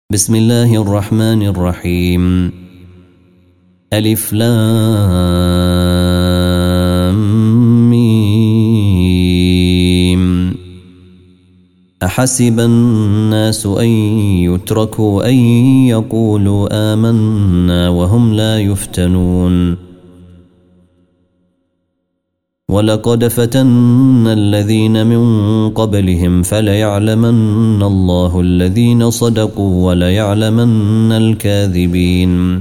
بسم الله الرحمن الرحيم. ألف لام ميم. أحسب الناس أن يتركوا أن يقولوا آمنا وهم لا يفتنون. ولقد فتنا الذين من قبلهم فليعلمن الله الذين صدقوا وليعلمن الكاذبين.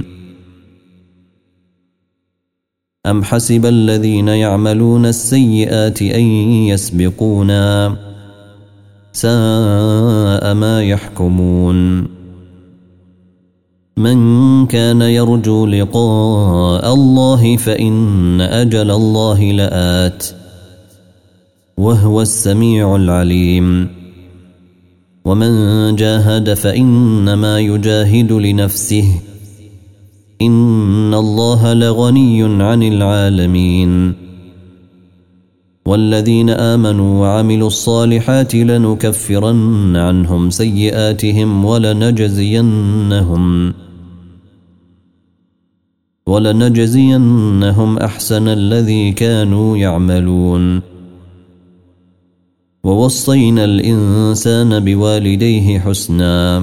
أم حسب الذين يعملون السيئات أن يسبقونا ساء ما يحكمون. من كان يرجو لقاء الله فإن أجل الله لآت وهو السميع العليم. ومن جاهد فإنما يجاهد لنفسه إن الله لغني عن العالمين. والذين آمنوا وعملوا الصالحات لنكفرن عنهم سيئاتهم ولنجزينهم أحسن الذي كانوا يعملون. ووصينا الإنسان بوالديه حسنا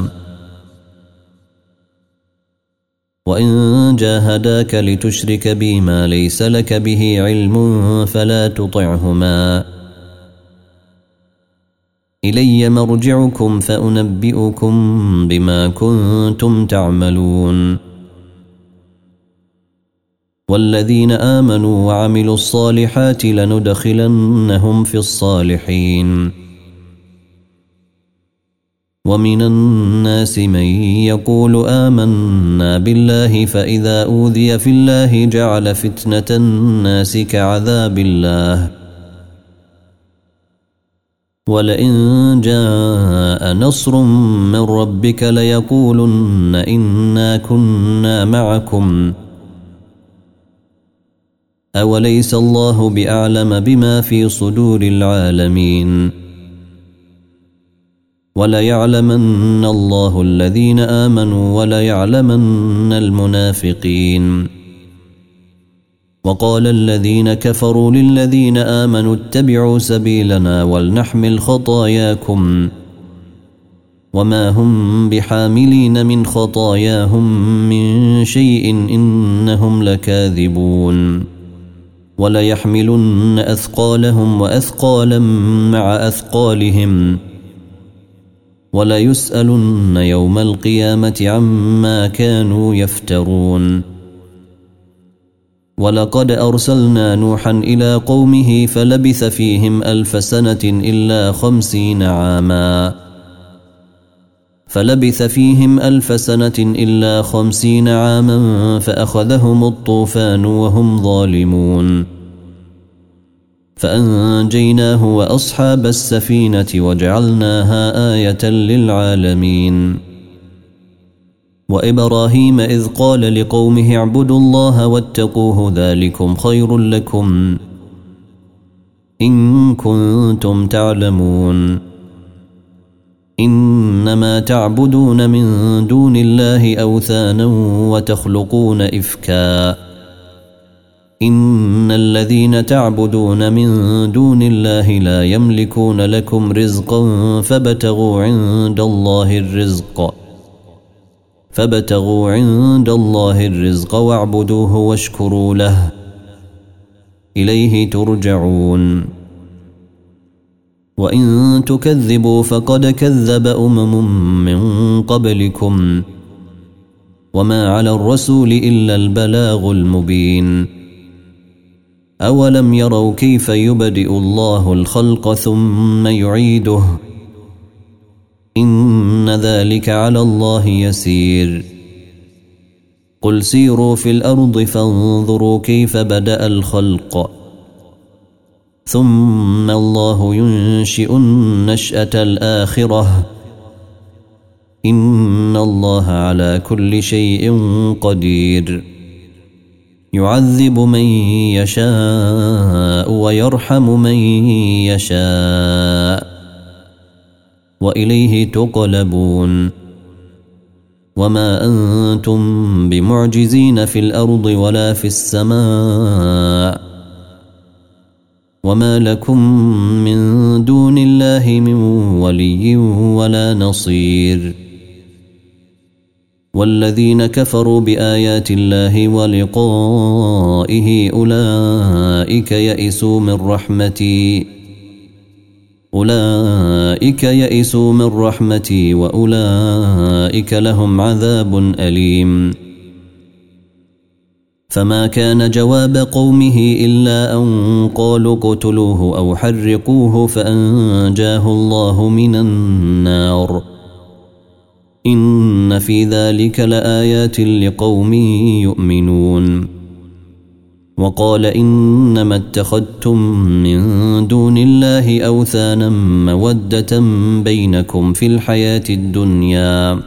وإن جاهداك لتشرك بي ما ليس لك به علم فلا تطعهما إلي مرجعكم فأنبئكم بما كنتم تعملون. والذين آمنوا وعملوا الصالحات لندخلنهم في الصالحين. ومن الناس من يقول آمنا بالله فإذا أوذي في الله جعل فتنة الناس كعذاب الله ولئن جاء نصر من ربك ليقولن إنا كنا معكم أوليس الله بأعلم بما في صدور العالمين. وليعلمن الله الذين آمنوا وليعلمن المنافقين. وقال الذين كفروا للذين آمنوا اتبعوا سبيلنا ولنحمل خطاياكم وما هم بحاملين من خطاياهم من شيء إنهم لكاذبون. وليحملن أثقالهم وأثقالا مع أثقالهم وليسألن يوم القيامة عما كانوا يفترون. ولقد أرسلنا نوحا إلى قومه فلبث فيهم 1000 سنة إلا 50 عاما فأخذهم الطوفان وهم ظالمون. فأنجيناه وأصحاب السفينة وجعلناها آية للعالمين. وإبراهيم إذ قال لقومه اعبدوا الله واتقوه ذلكم خير لكم إن كنتم تعلمون. إنما تعبدون من دون الله أوثانا وتخلقون إفكا إن الذين تعبدون من دون الله لا يملكون لكم رزقا فابتغوا عند الله الرزق واعبدوه واشكروا له إليه ترجعون. وإن تكذبوا فقد كذب من قبلكم وما على الرسول إلا البلاغ المبين. أولم يروا كيف يبدئ الله الخلق ثم يعيده إن ذلك على الله يسير. قل سيروا في الأرض فانظروا كيف بدأ الخلق ثم الله ينشئ النشأة الآخرة إن الله على كل شيء قدير. يعذب من يشاء ويرحم من يشاء وإليه تقلبون. وما أنتم بمعجزين في الأرض ولا في السماء وما لكم من دون الله من ولي ولا نصير والذين كفروا بآيات الله ولقائه أولئك يئسوا من رحمتي وأولئك لهم عذاب أليم فما كان جواب قومه إلا أن قالوا اقتلوه أو حرقوه فأنجاه الله من النار إن في ذلك لآيات لقوم يؤمنون وقال إنما اتخذتم من دون الله أوثانا مودة بينكم في الحياة الدنيا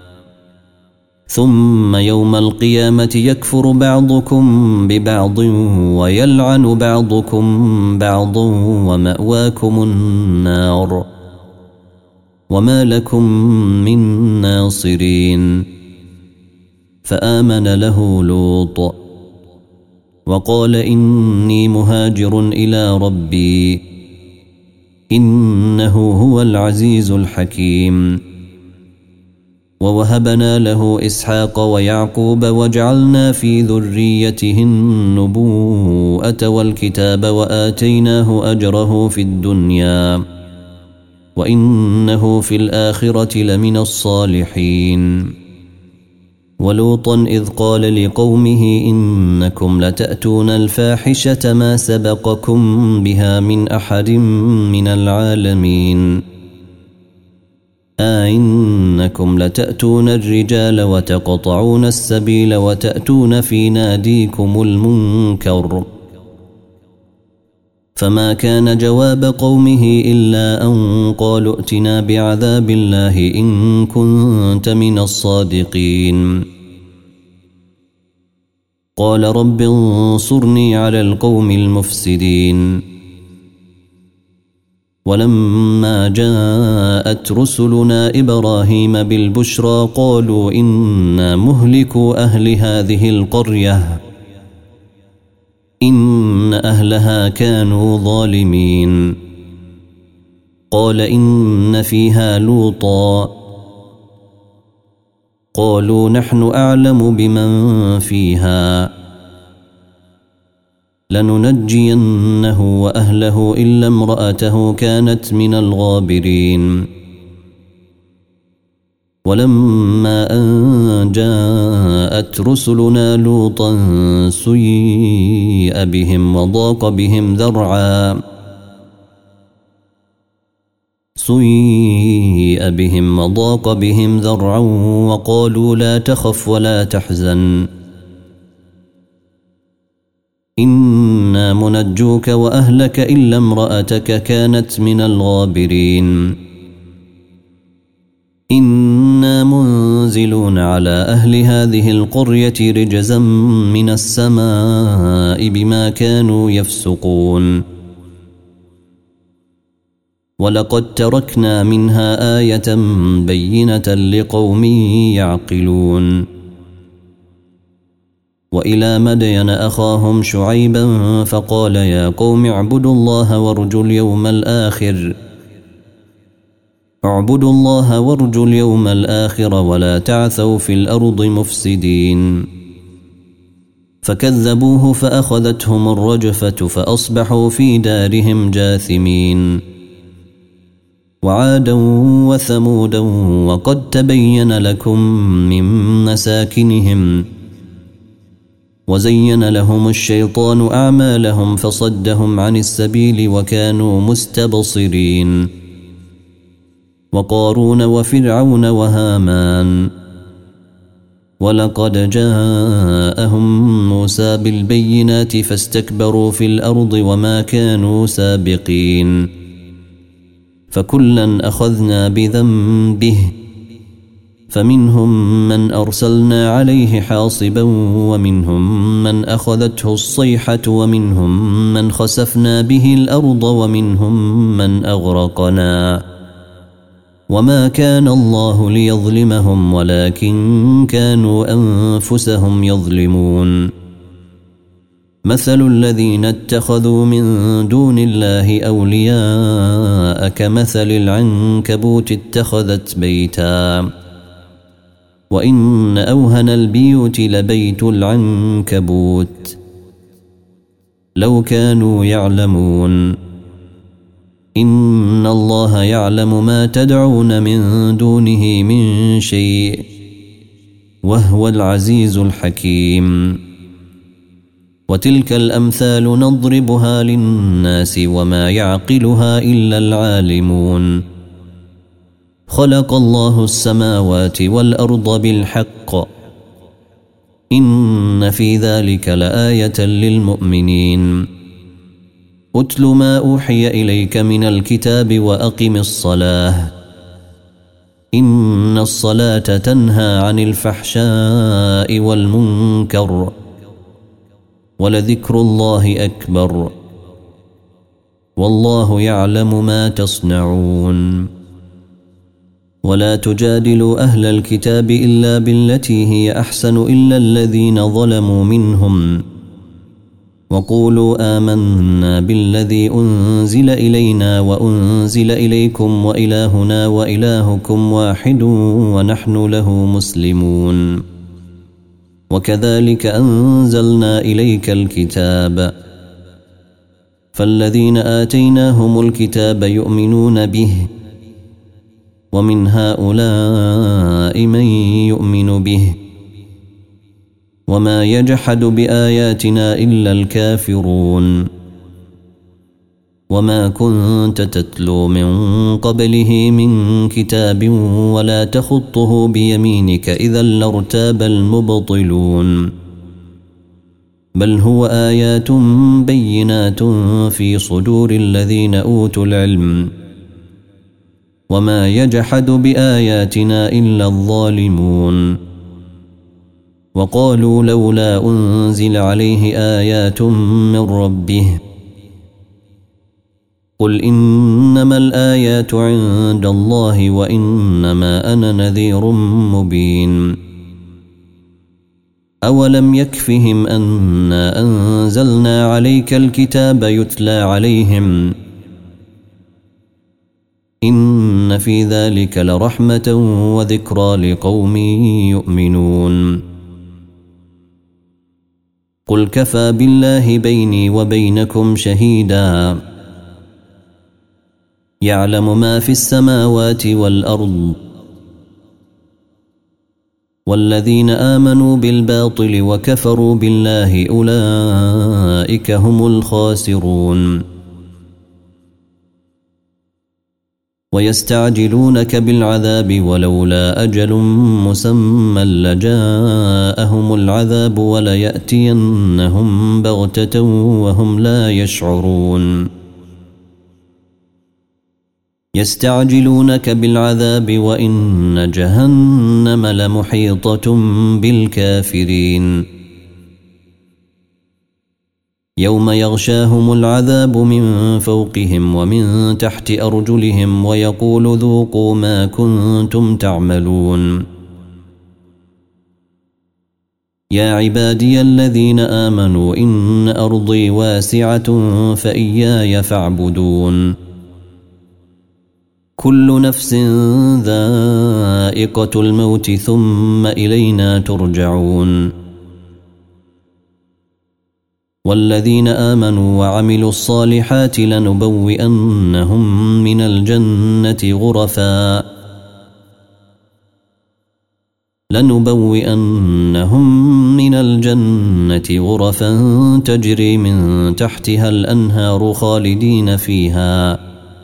ثم يوم القيامة يكفر بعضكم ببعض ويلعن بعضكم بعضا ومأواكم النار وما لكم من ناصرين فآمن له لوط وقال إني مهاجر إلى ربي إنه هو العزيز الحكيم ووهبنا له إسحاق ويعقوب وجعلنا في ذريته النبوءة والكتاب وآتيناه أجره في الدنيا وإنه في الآخرة لمن الصالحين ولوطا إذ قال لقومه إنكم لتأتون الفاحشة ما سبقكم بها من أحد من العالمين إنكم لتأتون الرجال وتقطعون السبيل وتأتون في ناديكم المنكر فما كان جواب قومه إلا أن قالوا ائتنا بعذاب الله إن كنت من الصادقين قال رب انصرني على القوم المفسدين ولما جاءت رسلنا إبراهيم بالبشرى قالوا إنا مهلكو أهل هذه القرية إن أهلها كانوا ظالمين قال إن فيها لوطا قالوا نحن أعلم بمن فيها لننجينه وأهله إلا امرأته كانت من الغابرين ولما أن جاءت رسلنا لوطا سيئ بهم وضاق بهم ذرعا وقالوا لا تخف ولا تحزن إنا منجوك وأهلك إلا امرأتك كانت من الغابرين إنا منزلون على أهل هذه القرية رجزا من السماء بما كانوا يفسقون ولقد تركنا منها آية بينة لقوم يعقلون وإلى مدين أخاهم شعيبا فقال يا قوم اعبدوا الله وارجوا اليوم الآخر ولا تعثوا في الأرض مفسدين فكذبوه فأخذتهم الرجفة فأصبحوا في دارهم جاثمين وعادا وثمودا وقد تبين لكم من مساكنهم وزين لهم الشيطان أعمالهم فصدهم عن السبيل وكانوا مستبصرين وقارون وفرعون وهامان ولقد جاءهم موسى بالبينات فاستكبروا في الأرض وما كانوا سابقين فكلا أخذنا بذنبه فمنهم من أرسلنا عليه حاصبا ومنهم من أخذته الصيحة ومنهم من خسفنا به الأرض ومنهم من أغرقنا وما كان الله ليظلمهم ولكن كانوا أنفسهم يظلمون. مثل الذين اتخذوا من دون الله أولياء كمثل العنكبوت اتخذت بيتا وإن أوهن البيوت لبيت العنكبوت لو كانوا يعلمون. إن الله يعلم ما تدعون من دونه من شيء وهو العزيز الحكيم. وتلك الأمثال نضربها للناس وما يعقلها إلا العالمون. خلق الله السماوات والأرض بالحق إن في ذلك لآية للمؤمنين. أتل ما أوحي إليك من الكتاب وأقم الصلاة إن الصلاة تنهى عن الفحشاء والمنكر ولذكر الله أكبر والله يعلم ما تصنعون. ولا تجادلوا أهل الكتاب إلا بالتي هي أحسن إلا الذين ظلموا منهم وقولوا آمنا بالذي أنزل إلينا وأنزل إليكم وإلهنا وإلهكم واحد ونحن له مسلمون. وكذلك أنزلنا إليك الكتاب فالذين آتيناهم الكتاب يؤمنون به ومن هؤلاء من يؤمن به وما يجحد بآياتنا إلا الكافرون. وما كنت تتلو من قبله من كتاب ولا تخطه بيمينك إذا لارتاب المبطلون. بل هو آيات بينات في صدور الذين أوتوا العلم وما يجحد بآياتنا إلا الظالمون. وقالوا لولا أنزل عليه آيات من ربه قل إنما الآيات عند الله وإنما أنا نذير مبين. أولم يكفهم أنا أنزلنا عليك الكتاب يتلى عليهم إن في ذلك لرحمة وذكرى لقوم يؤمنون. قل كفى بالله بيني وبينكم شهيدا يعلم ما في السماوات والأرض والذين آمنوا بالباطل وكفروا بالله أولئك هم الخاسرون. ويستعجلونك بالعذاب ولولا أجل مسمى لجاءهم العذاب وليأتينهم بغتة وهم لا يشعرون. يستعجلونك بالعذاب وإن جهنم لمحيطة بالكافرين. يوم يغشاهم العذاب من فوقهم ومن تحت أرجلهم ويقول ذوقوا ما كنتم تعملون. يا عبادي الذين آمنوا إن أرضي واسعة فإياي فاعبدون. كل نفس ذائقة الموت ثم إلينا ترجعون. والذين آمنوا وعملوا الصالحات لنبوئنهم من الجنة غرفا تجري من تحتها الأنهار خالدين فيها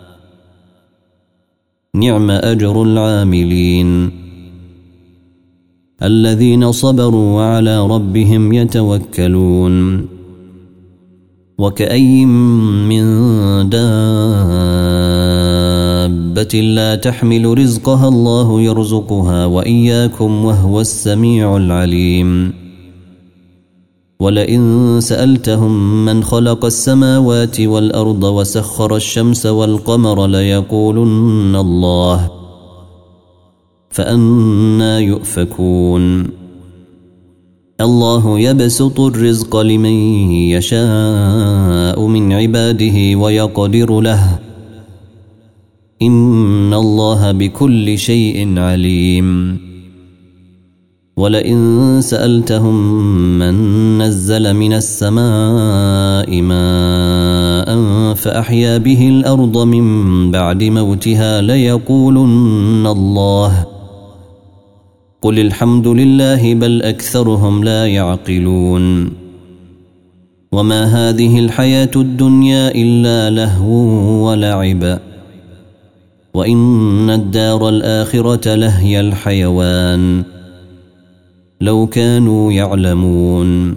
نعم أجر العاملين. الذين صبروا وعلى ربهم يتوكلون. وكأي من دابة لا تحمل رزقها الله يرزقها وإياكم وهو السميع العليم. ولئن سألتهم من خلق السماوات والأرض وسخر الشمس والقمر ليقولن الله فأنى يؤفكون الله يبسط الرزق لمن يشاء من عباده ويقدر له إن الله بكل شيء عليم ولئن سألتهم من نزل من السماء ماء فأحيا به الأرض من بعد موتها ليقولن الله قل الحمد لله بل أكثرهم لا يعقلون وما هذه الحياة الدنيا إلا لهو ولعب وإن الدار الآخرة لهي الحيوان لو كانوا يعلمون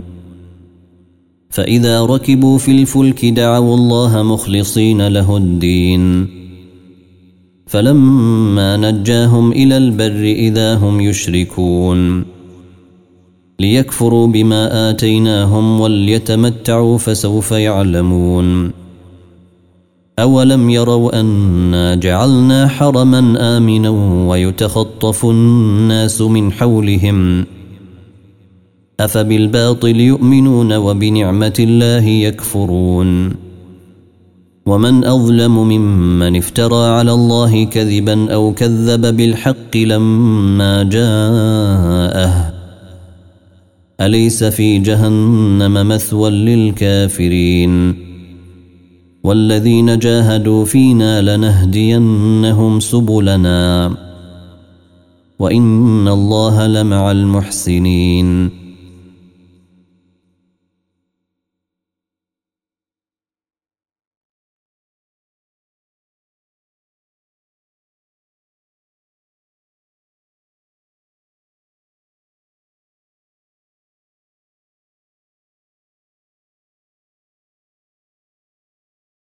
فإذا ركبوا في الفلك دعوا الله مخلصين له الدين فلما نجاهم إلى البر إذا هم يشركون ليكفروا بما آتيناهم وليتمتعوا فسوف يعلمون أولم يروا أنا جعلنا حرما آمنا ويتخطف الناس من حولهم أفبالباطل يؤمنون وبنعمة الله يكفرون ومن أظلم ممن افترى على الله كذبا أو كذب بالحق لما جاءه أليس في جهنم مثوى للكافرين والذين جاهدوا فينا لنهدينهم سبلنا وإن الله لمع المحسنين